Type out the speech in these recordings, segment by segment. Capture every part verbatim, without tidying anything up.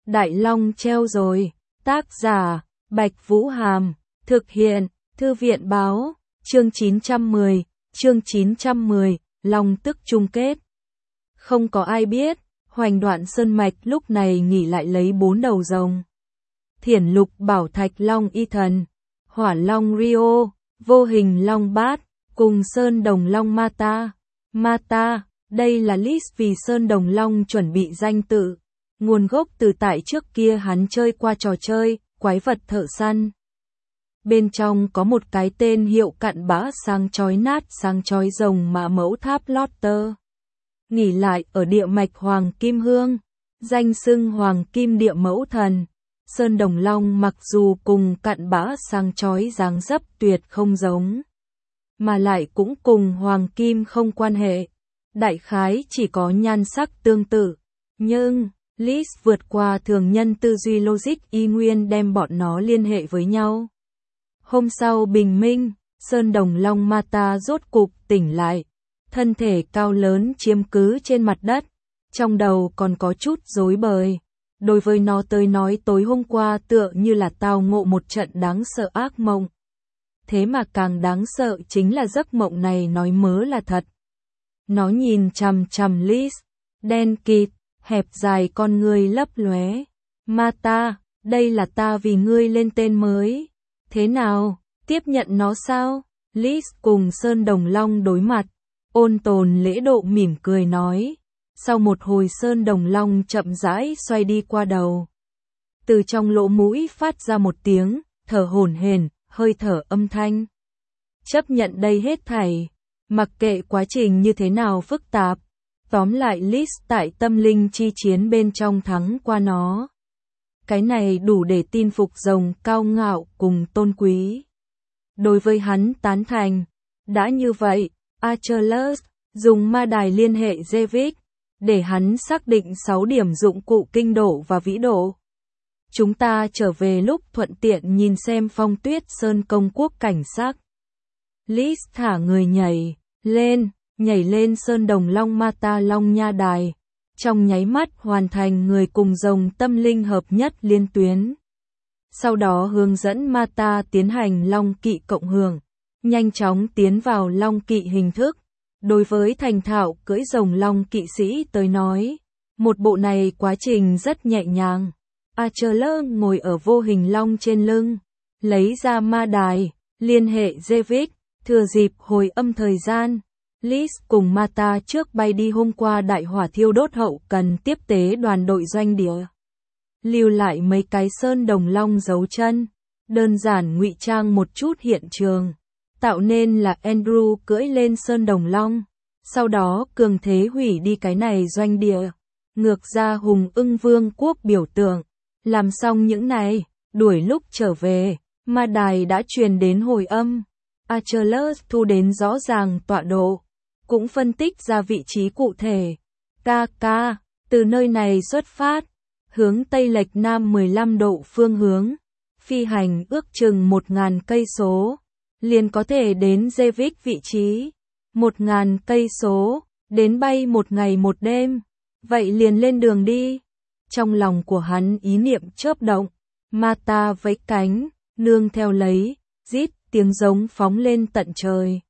Đại Long treo rồi. Tác giả, Bạch Vũ Hàm. Thực hiện, Thư viện báo. Chương chín trăm mười. Chương chín trăm mười. Long tức chung kết. Không có ai biết, Hoành Đoạn Sơn Mạch lúc này nghỉ lại lấy bốn đầu rồng. Thiển Lục Bảo Thạch Long Y Thần, Hỏa Long Rio, Vô Hình Long Bát, cùng Sơn Đồng Long Mata. Mata, đây là list vì Sơn Đồng Long chuẩn bị danh tự. Nguồn gốc từ tại trước kia hắn chơi qua trò chơi, quái vật thợ săn. Bên trong có một cái tên hiệu cặn bã sáng chói nát sáng chói rồng mã mẫu tháp Lotter. Nghỉ lại ở địa mạch Hoàng Kim Hương, danh xưng Hoàng Kim Địa Mẫu Thần. Sơn Đồng Long mặc dù cùng cặn bã sáng chói dáng dấp tuyệt không giống, mà lại cũng cùng Hoàng Kim không quan hệ. Đại khái chỉ có nhan sắc tương tự, nhưng list vượt qua thường nhân tư duy logic y nguyên đem bọn nó liên hệ với nhau. Hôm sau bình minh, Sơn Đồng Long Mata rốt cục tỉnh lại, thân thể cao lớn chiếm cứ trên mặt đất, trong đầu còn có chút rối bời. Đối với nó tới nói tối hôm qua tựa như là tao ngộ một trận đáng sợ ác mộng. Thế mà càng đáng sợ chính là giấc mộng này nói mớ là thật. Nó nhìn chằm chằm Liz, đen kịt, hẹp dài con ngươi lấp lóe. Mata, đây là ta vì ngươi lên tên mới. Thế nào, tiếp nhận nó sao? Liz cùng Sơn Đồng Long đối mặt, ôn tồn lễ độ mỉm cười nói. Sau một hồi Sơn Đồng Long chậm rãi xoay đi qua đầu. Từ trong lỗ mũi phát ra một tiếng, thở hổn hển, hơi thở âm thanh. Chấp nhận đây hết thảy, mặc kệ quá trình như thế nào phức tạp. Tóm lại Liz tại tâm linh chi chiến bên trong thắng qua nó. Cái này đủ để tin phục rồng cao ngạo cùng tôn quý. Đối với hắn tán thành. Đã như vậy, Achilles dùng ma đài liên hệ Zevik, để hắn xác định sáu điểm dụng cụ kinh độ và vĩ độ. Chúng ta trở về lúc thuận tiện nhìn xem Phong Tuyết Sơn công quốc cảnh sắc. Liz thả người nhảy lên, nhảy lên Sơn Đồng Long Mata Long Nha Đài, trong nháy mắt hoàn thành người cùng rồng tâm linh hợp nhất liên tuyến. Sau đó hướng dẫn Mata tiến hành Long Kỵ cộng hưởng, nhanh chóng tiến vào Long Kỵ hình thức. Đối với thành thạo cưỡi rồng long kỵ sĩ tới nói, một bộ này quá trình rất nhẹ nhàng. Achilles ngồi ở vô hình long trên lưng, lấy ra ma đài, liên hệ Zevik, thừa dịp hồi âm thời gian. Liz cùng Mata trước bay đi hôm qua đại hỏa thiêu đốt hậu cần tiếp tế đoàn đội doanh địa. Lưu lại mấy cái Sơn Đồng Long dấu chân, đơn giản ngụy trang một chút hiện trường. Tạo nên là Andrew cưỡi lên Sơn Đồng Long, sau đó cường thế hủy đi cái này doanh địa, ngược ra Hùng Ưng Vương quốc biểu tượng. Làm xong những này, đuổi lúc trở về, ma đài đã truyền đến hồi âm. Achilles thu đến rõ ràng tọa độ, cũng phân tích ra vị trí cụ thể. Ca ca, từ nơi này xuất phát, hướng Tây lệch Nam mười lăm độ phương hướng, phi hành ước chừng một nghìn cây số. Liền có thể đến Zevik vị trí. Một ngàn cây số, đến bay một ngày một đêm. Vậy liền lên đường đi. Trong lòng của hắn ý niệm chớp động. Mata vẫy cánh, nương theo lấy, rít tiếng giống phóng lên tận trời.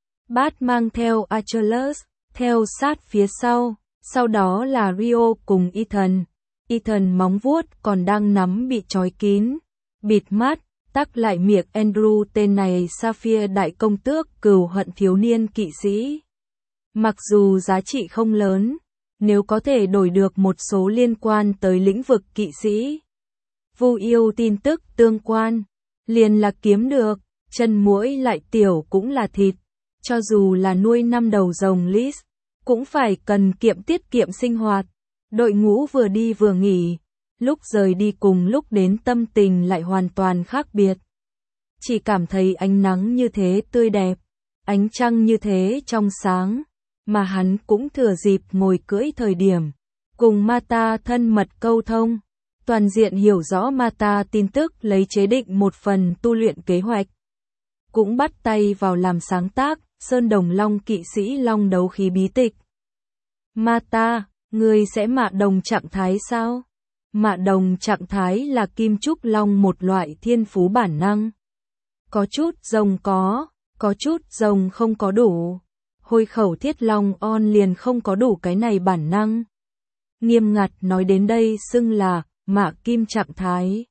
Bát mang theo Achilles, theo sát phía sau. Sau đó là Rio cùng Ethan. Ethan móng vuốt còn đang nắm bị trói kín, bịt mắt. Tắc lại miệng Andrew tên này Sapphire đại công tước cừu hận thiếu niên kỵ sĩ. Mặc dù giá trị không lớn, nếu có thể đổi được một số liên quan tới lĩnh vực kỵ sĩ. Vu yêu tin tức tương quan, liền là kiếm được, chân muỗi lại tiểu cũng là thịt. Cho dù là nuôi năm đầu rồng Liz, cũng phải cần kiệm tiết kiệm sinh hoạt. Đội ngũ vừa đi vừa nghỉ. Lúc rời đi cùng lúc đến tâm tình lại hoàn toàn khác biệt. Chỉ cảm thấy ánh nắng như thế tươi đẹp, ánh trăng như thế trong sáng, mà hắn cũng thừa dịp ngồi cưỡi thời điểm, cùng Mata thân mật câu thông, toàn diện hiểu rõ Mata tin tức lấy chế định một phần tu luyện kế hoạch. Cũng bắt tay vào làm sáng tác, Sơn Đồng Long kỵ sĩ long đấu khí bí tịch. Mata, ngươi sẽ mạ đồng trạng thái sao? Mạ đồng trạng thái là kim trúc long một loại thiên phú bản năng. Có chút rồng có, có chút rồng không có đủ. Hôi khẩu thiết long on liền không có đủ cái này bản năng. Nghiêm ngặt nói đến đây xưng là mạ kim trạng thái.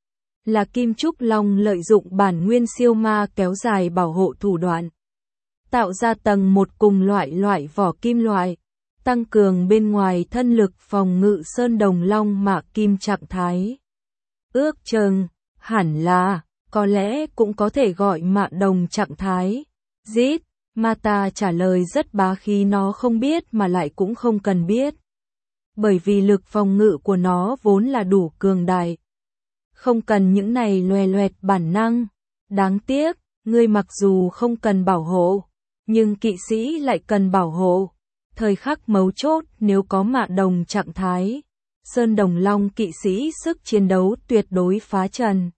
Là kim trúc long lợi dụng bản nguyên siêu ma kéo dài bảo hộ thủ đoạn. Tạo ra tầng một cùng loại loại vỏ kim loại. Tăng cường bên ngoài thân lực phòng ngự sơn đồng long mạ kim trạng thái. Ước chừng, hẳn là, có lẽ cũng có thể gọi mạ đồng trạng thái. Dít, Mata trả lời rất bá khí, nó không biết mà lại cũng không cần biết. Bởi vì lực phòng ngự của nó vốn là đủ cường đại. Không cần những này loè loẹt bản năng. Đáng tiếc, ngươi mặc dù không cần bảo hộ, nhưng kỵ sĩ lại cần bảo hộ. Thời khắc mấu chốt nếu có mạ đồng trạng thái, sơn đồng long kỵ sĩ sức chiến đấu tuyệt đối phá trần.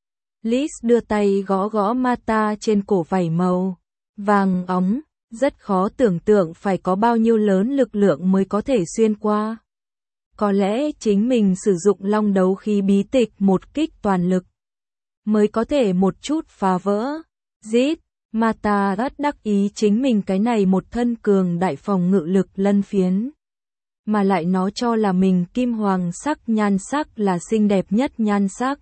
Liz đưa tay gõ gõ Mata trên cổ vảy màu vàng óng, rất khó tưởng tượng phải có bao nhiêu lớn lực lượng mới có thể xuyên qua. Có lẽ chính mình sử dụng long đấu khí bí tịch một kích toàn lực mới có thể một chút phá vỡ. Dít, Mata rất đắc ý chính mình cái này một thân cường đại phòng ngự lực lân phiến. Mà lại nó cho là mình kim hoàng sắc nhan sắc là xinh đẹp nhất nhan sắc.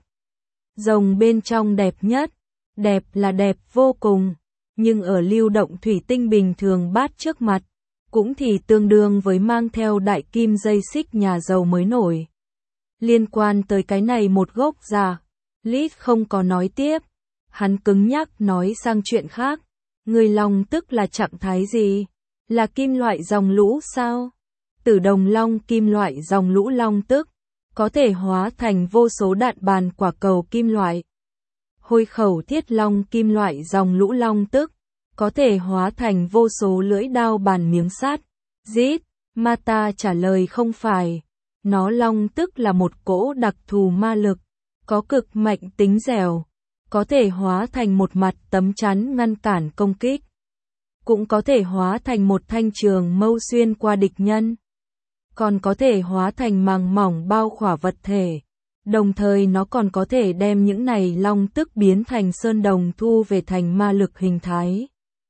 Rồng bên trong đẹp nhất, đẹp là đẹp vô cùng, nhưng ở lưu động thủy tinh bình thường bát trước mặt, cũng thì tương đương với mang theo đại kim dây xích nhà giàu mới nổi. Liên quan tới cái này một gốc già, Liz không có nói tiếp, hắn cứng nhắc nói sang chuyện khác. Người long tức là trạng thái gì? Là kim loại dòng lũ sao? Tử đồng long kim loại dòng lũ long tức, có thể hóa thành vô số đạn bàn quả cầu kim loại. Hôi khẩu thiết long kim loại dòng lũ long tức, có thể hóa thành vô số lưỡi đao bàn miếng sắt. Dít, Mata trả lời không phải. Nó long tức là một cỗ đặc thù ma lực, có cực mạnh tính dẻo, có thể hóa thành một mặt tấm chắn ngăn cản công kích. Cũng có thể hóa thành một thanh trường mâu xuyên qua địch nhân. Còn có thể hóa thành màng mỏng bao khỏa vật thể. Đồng thời nó còn có thể đem những này long tức biến thành sơn đồng thu về thành ma lực hình thái.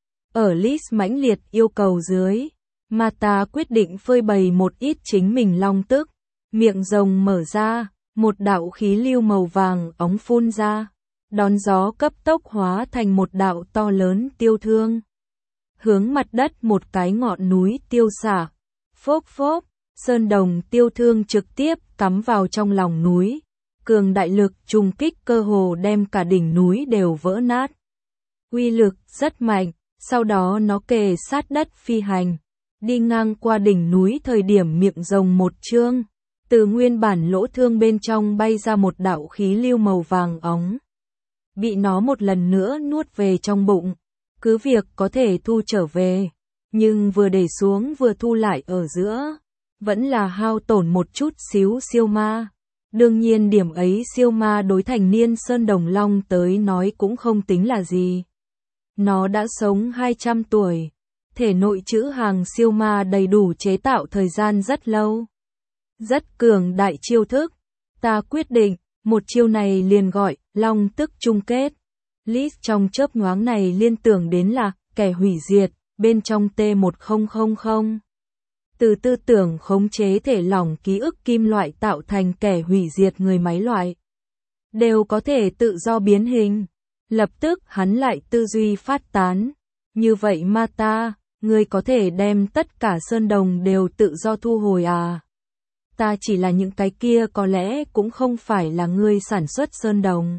Ở Liz mãnh liệt yêu cầu dưới, Mata quyết định phơi bày một ít chính mình long tức. Miệng rồng mở ra, một đạo khí lưu màu vàng óng phun ra, đón gió cấp tốc hóa thành một đạo to lớn tiêu thương. Hướng mặt đất một cái ngọn núi tiêu xả. Phốp phốp, sơn đồng tiêu thương trực tiếp cắm vào trong lòng núi. Cường đại lực trùng kích cơ hồ đem cả đỉnh núi đều vỡ nát. Uy lực rất mạnh, sau đó nó kề sát đất phi hành. Đi ngang qua đỉnh núi thời điểm miệng rồng một trương. Từ nguyên bản lỗ thương bên trong bay ra một đạo khí lưu màu vàng óng. Bị nó một lần nữa nuốt về trong bụng. Cứ việc có thể thu trở về, nhưng vừa để xuống vừa thu lại ở giữa, vẫn là hao tổn một chút xíu siêu ma. Đương nhiên điểm ấy siêu ma đối thành niên sơn đồng long tới nói cũng không tính là gì. Nó đã sống hai trăm tuổi, thể nội trữ hàng siêu ma đầy đủ chế tạo thời gian rất lâu. Rất cường đại chiêu thức, ta quyết định, một chiêu này liền gọi, long tức chung kết. Liz trong chớp nhoáng này liên tưởng đến là, kẻ hủy diệt, bên trong T một không không không. Từ tư tưởng khống chế thể lỏng ký ức kim loại tạo thành kẻ hủy diệt người máy loại. Đều có thể tự do biến hình. Lập tức hắn lại tư duy phát tán. Như vậy Mata, ngươi có thể đem tất cả sơn đồng đều tự do thu hồi à? Ta chỉ là những cái kia có lẽ cũng không phải là ngươi sản xuất sơn đồng.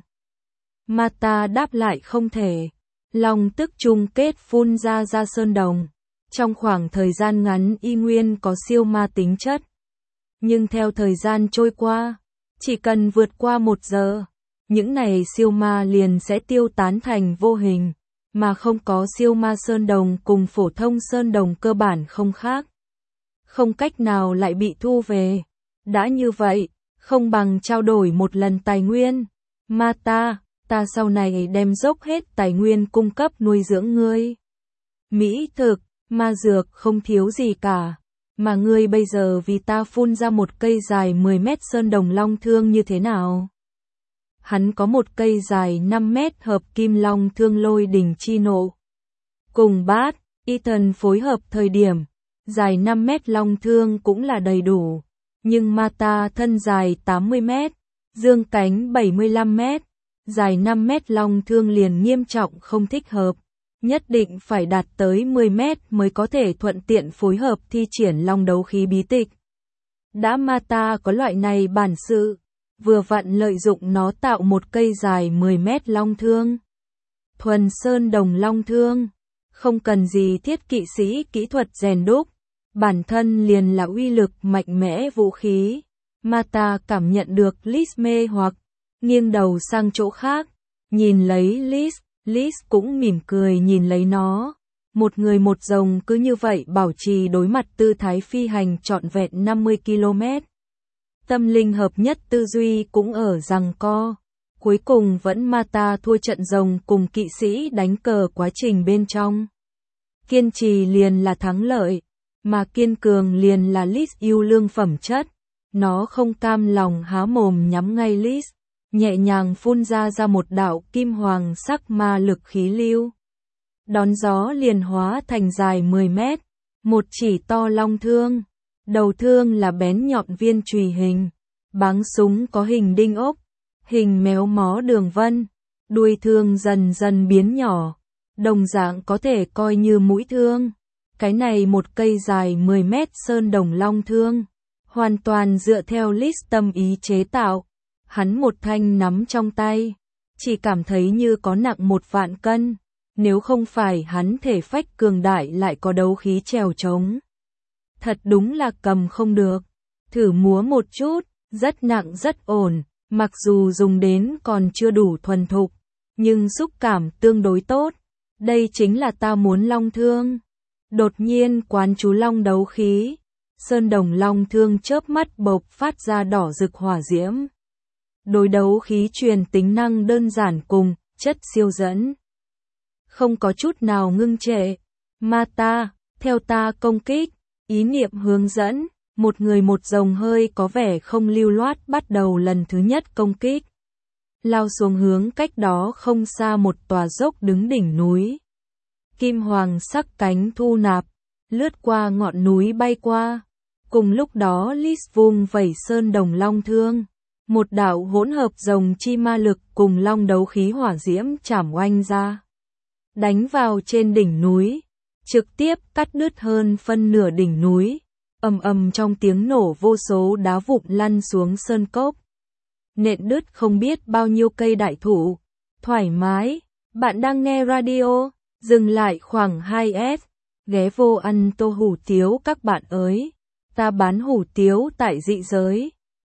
Mata đáp lại không thể. Long tức chung kết phun ra ra sơn đồng. Trong khoảng thời gian ngắn y nguyên có siêu ma tính chất. Nhưng theo thời gian trôi qua, chỉ cần vượt qua một giờ, những này siêu ma liền sẽ tiêu tán thành vô hình, mà không có siêu ma sơn đồng cùng phổ thông sơn đồng cơ bản không khác. Không cách nào lại bị thu về. Đã như vậy, không bằng trao đổi một lần tài nguyên. Mata, ta sau này đem dốc hết tài nguyên cung cấp nuôi dưỡng ngươi. Mỹ thực, ma dược không thiếu gì cả. Mà ngươi bây giờ vì ta phun ra một cây dài mười mét sơn đồng long thương như thế nào? Hắn có một cây dài năm mét hợp kim long thương lôi đỉnh chi nộ. Cùng bát, Ethan phối hợp thời điểm, dài năm mét long thương cũng là đầy đủ. Nhưng Mata thân dài tám mươi mét, dương cánh bảy mươi lăm mét, dài năm mét long thương liền nghiêm trọng không thích hợp. Nhất định phải đạt tới mười mét mới có thể thuận tiện phối hợp thi triển long đấu khí bí tịch. Đã Mata có loại này bản sự, vừa vặn lợi dụng nó tạo một cây dài mười mét long thương. Thuần sơn đồng long thương, không cần gì thiết kỵ sĩ kỹ thuật rèn đúc, bản thân liền là uy lực mạnh mẽ vũ khí. Mata cảm nhận được Liz mê hoặc, nghiêng đầu sang chỗ khác, nhìn lấy Liz, Liz cũng mỉm cười nhìn lấy nó. Một người một rồng cứ như vậy bảo trì đối mặt tư thái phi hành trọn vẹn năm mươi ki lô mét. Tâm linh hợp nhất tư duy cũng ở giằng co. Cuối cùng vẫn Mata thua trận rồng cùng kỵ sĩ đánh cờ quá trình bên trong. Kiên trì liền là thắng lợi, mà kiên cường liền là Liz yêu lương phẩm chất. Nó không cam lòng há mồm nhắm ngay Liz, nhẹ nhàng phun ra ra một đạo kim hoàng sắc ma lực khí lưu. Đón gió liền hóa thành dài mười mét, một chỉ to long thương. Đầu thương là bén nhọn viên chùy hình, báng súng có hình đinh ốc, hình méo mó đường vân, đuôi thương dần dần biến nhỏ, đồng dạng có thể coi như mũi thương. Cái này một cây dài mười mét sơn đồng long thương, hoàn toàn dựa theo Liz tâm ý chế tạo. Hắn một thanh nắm trong tay, chỉ cảm thấy như có nặng một vạn cân, nếu không phải hắn thể phách cường đại lại có đấu khí trèo trống. Thật đúng là cầm không được, thử múa một chút, rất nặng rất ổn, mặc dù dùng đến còn chưa đủ thuần thục, nhưng xúc cảm tương đối tốt, đây chính là ta muốn long thương. Đột nhiên quán chú long đấu khí, sơn đồng long thương chớp mắt bộc phát ra đỏ rực hỏa diễm. Đối đấu khí truyền tính năng đơn giản cùng chất siêu dẫn, không có chút nào ngưng trệ. Mata, theo ta công kích. Ý niệm hướng dẫn, một người một rồng hơi có vẻ không lưu loát bắt đầu lần thứ nhất công kích. Lao xuống hướng cách đó không xa một tòa dốc đứng đỉnh núi. Kim hoàng sắc cánh thu nạp, lướt qua ngọn núi bay qua. Cùng lúc đó Liz vung vẩy sơn đồng long thương. Một đạo hỗn hợp rồng chi ma lực cùng long đấu khí hỏa diễm chảm oanh ra. Đánh vào trên đỉnh núi. Trực tiếp cắt đứt hơn phân nửa đỉnh núi, ầm ầm trong tiếng nổ vô số đá vụn lăn xuống sơn cốc. Nện đứt không biết bao nhiêu cây đại thụ. Thoải mái, bạn đang nghe radio, dừng lại khoảng hai S, ghé vô ăn tô hủ tiếu các bạn ơi. Ta bán hủ tiếu tại dị giới.